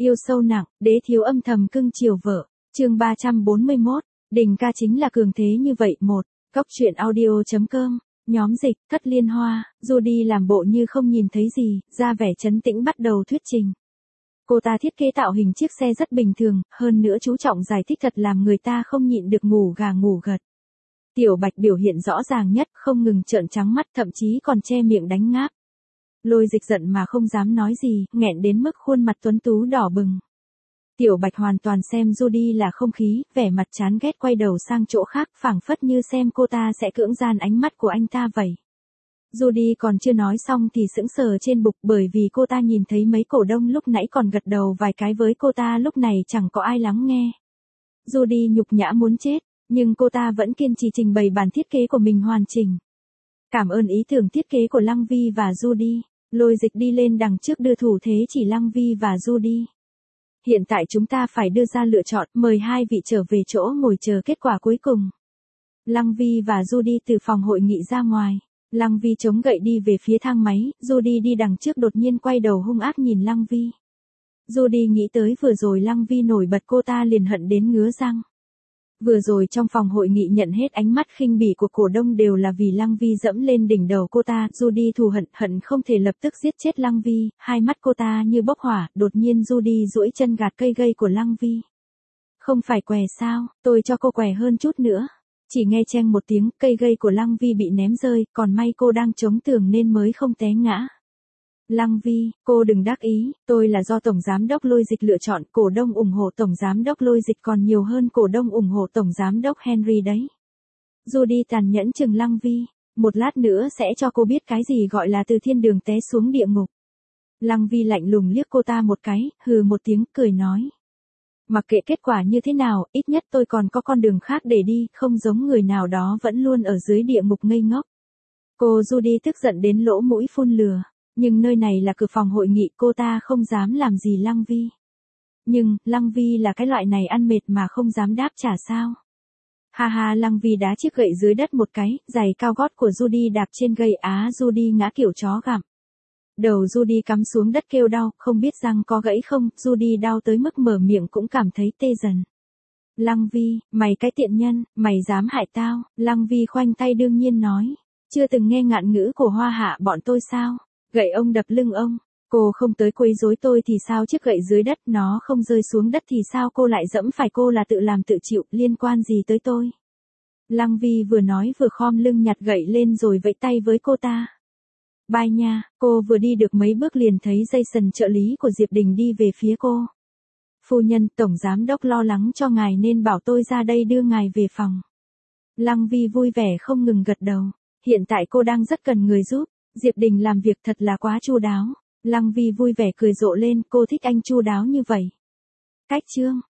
Yêu sâu nặng, đế thiếu âm thầm cưng chiều vợ. Chương 341, Đình ca chính là cường thế như vậy. Một, Góc truyện audio.com, nhóm dịch, Cất Liên Hoa, Judy làm bộ như không nhìn thấy gì, ra vẻ trấn tĩnh bắt đầu thuyết trình. Cô ta thiết kế tạo hình chiếc xe rất bình thường, hơn nữa chú trọng giải thích thật làm người ta không nhịn được ngủ gà ngủ gật. Tiểu Bạch biểu hiện rõ ràng nhất, không ngừng trợn trắng mắt, thậm chí còn che miệng đánh ngáp. Lôi Dịch giận mà không dám nói gì, nghẹn đến mức khuôn mặt tuấn tú đỏ bừng. Tiểu Bạch hoàn toàn xem Judy là không khí, vẻ mặt chán ghét quay đầu sang chỗ khác, phảng phất như xem cô ta sẽ cưỡng gian ánh mắt của anh ta vậy. Judy còn chưa nói xong thì sững sờ trên bục, bởi vì cô ta nhìn thấy mấy cổ đông lúc nãy còn gật đầu vài cái với cô ta lúc này chẳng có ai lắng nghe. Judy nhục nhã muốn chết, nhưng cô ta vẫn kiên trì trình bày bản thiết kế của mình hoàn chỉnh. Cảm ơn ý tưởng thiết kế của Lăng Vi và Judy. Lôi Dịch đi lên đằng trước đưa thủ thế chỉ Lăng Vi và Judy. Hiện tại chúng ta phải đưa ra lựa chọn, mời hai vị trở về chỗ ngồi chờ kết quả cuối cùng. Lăng Vi và Judy từ phòng hội nghị ra ngoài. Lăng Vi chống gậy đi về phía thang máy, Judy đi đằng trước đột nhiên quay đầu hung ác nhìn Lăng Vi. Judy nghĩ tới vừa rồi Lăng Vi nổi bật, cô ta liền hận đến ngứa răng. Vừa rồi trong phòng hội nghị nhận hết ánh mắt khinh bỉ của cổ đông đều là vì Lăng Vi dẫm lên đỉnh đầu cô ta. Judy thù hận không thể lập tức giết chết Lăng Vi, hai mắt cô ta như bốc hỏa. Đột nhiên Judy duỗi chân gạt cây gây của Lăng Vi. Không phải què sao, tôi cho cô què hơn chút nữa. Chỉ nghe cheng một tiếng, cây gây của Lăng Vi bị ném rơi, còn may cô đang chống tường nên mới không té ngã. Lăng Vi, cô đừng đắc ý, tôi là do Tổng Giám đốc Lôi Dịch lựa chọn, cổ đông ủng hộ Tổng Giám đốc Lôi Dịch còn nhiều hơn cổ đông ủng hộ Tổng Giám đốc Henry đấy. Judy tàn nhẫn chừng Lăng Vi, một lát nữa sẽ cho cô biết cái gì gọi là từ thiên đường té xuống địa ngục. Lăng Vi lạnh lùng liếc cô ta một cái, hừ một tiếng, cười nói. Mặc kệ kết quả như thế nào, ít nhất tôi còn có con đường khác để đi, không giống người nào đó vẫn luôn ở dưới địa ngục ngây ngốc. Cô Judy tức giận đến lỗ mũi phun lửa. Nhưng nơi này là cửa phòng hội nghị, cô ta không dám làm gì Lăng Vi. Nhưng, Lăng Vi là cái loại này ăn mệt mà không dám đáp trả sao. Ha ha, Lăng Vi đá chiếc gậy dưới đất một cái, giày cao gót của Judy đạp trên gậy, Judy ngã kiểu chó gặm. Đầu Judy cắm xuống đất kêu đau, không biết răng có gãy không, Judy đau tới mức mở miệng cũng cảm thấy tê dần. Lăng Vi, mày cái tiện nhân, mày dám hại tao, Lăng Vi khoanh tay đương nhiên nói. Chưa từng nghe ngạn ngữ của Hoa Hạ bọn tôi sao? Gậy ông đập lưng ông, cô không tới quấy rối tôi thì sao, chiếc gậy dưới đất nó không rơi xuống đất thì sao cô lại dẫm phải, cô là tự làm tự chịu, liên quan gì tới tôi. Lăng Vi vừa nói vừa khom lưng nhặt gậy lên rồi vẫy tay với cô ta. Bye nha, cô vừa đi được mấy bước liền thấy Jason trợ lý của Diệp Đình đi về phía cô. Phu nhân, Tổng Giám đốc lo lắng cho ngài nên bảo tôi ra đây đưa ngài về phòng. Lăng Vi vui vẻ không ngừng gật đầu, hiện tại cô đang rất cần người giúp. Diệp Đình làm việc thật là quá chu đáo. Lăng Vi vui vẻ cười rộ lên, cô thích anh chu đáo như vậy. Cách chương